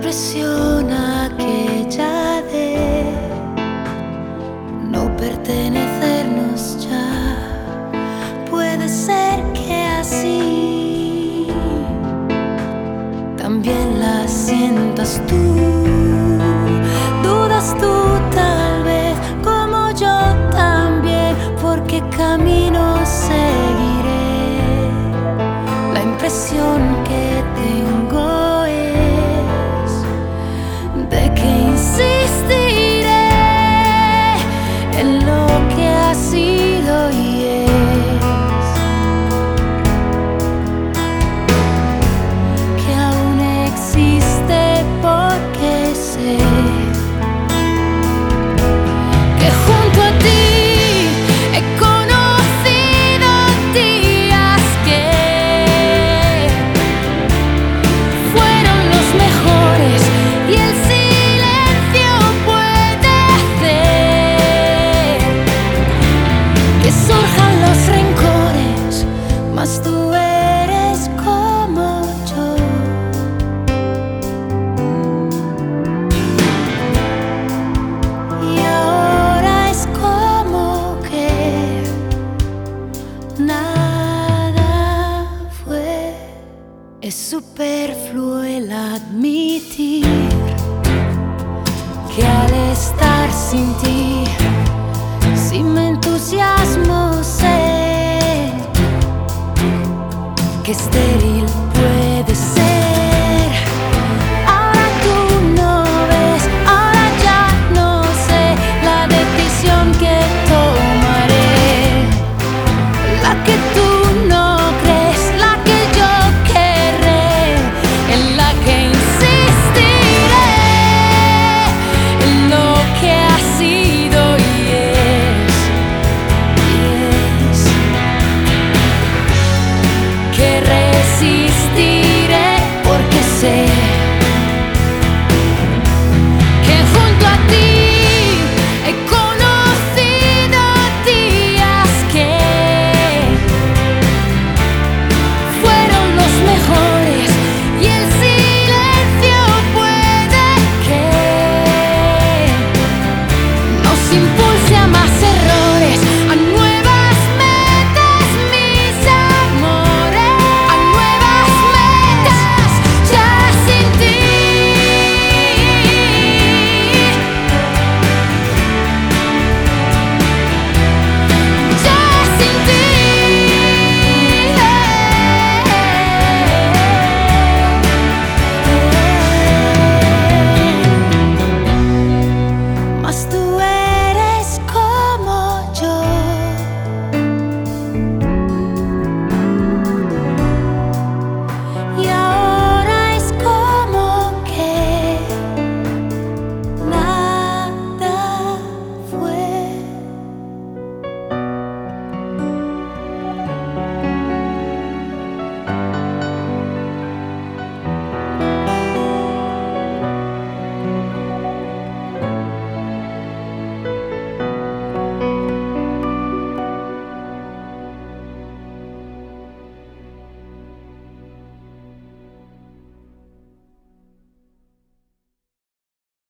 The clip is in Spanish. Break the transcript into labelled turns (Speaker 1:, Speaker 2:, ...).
Speaker 1: impresiona aquella de no pertenecernos ya. Puede ser que así también la sientas tú. Dudas tú tal vez como yo también, porque camino seguiré. La impresión que tengo es de que insistiré en lo que ha sido y es, que aún existe porque sé que junto a ti he conocido días que fueron los mejores, y el silencio puede hacer que surjan los rencores, mas tú eres como yo. Y ahora es como que nada fue. Es superfluo el admitir que al estar sin ti, sin mi entusiasmo sé que estéril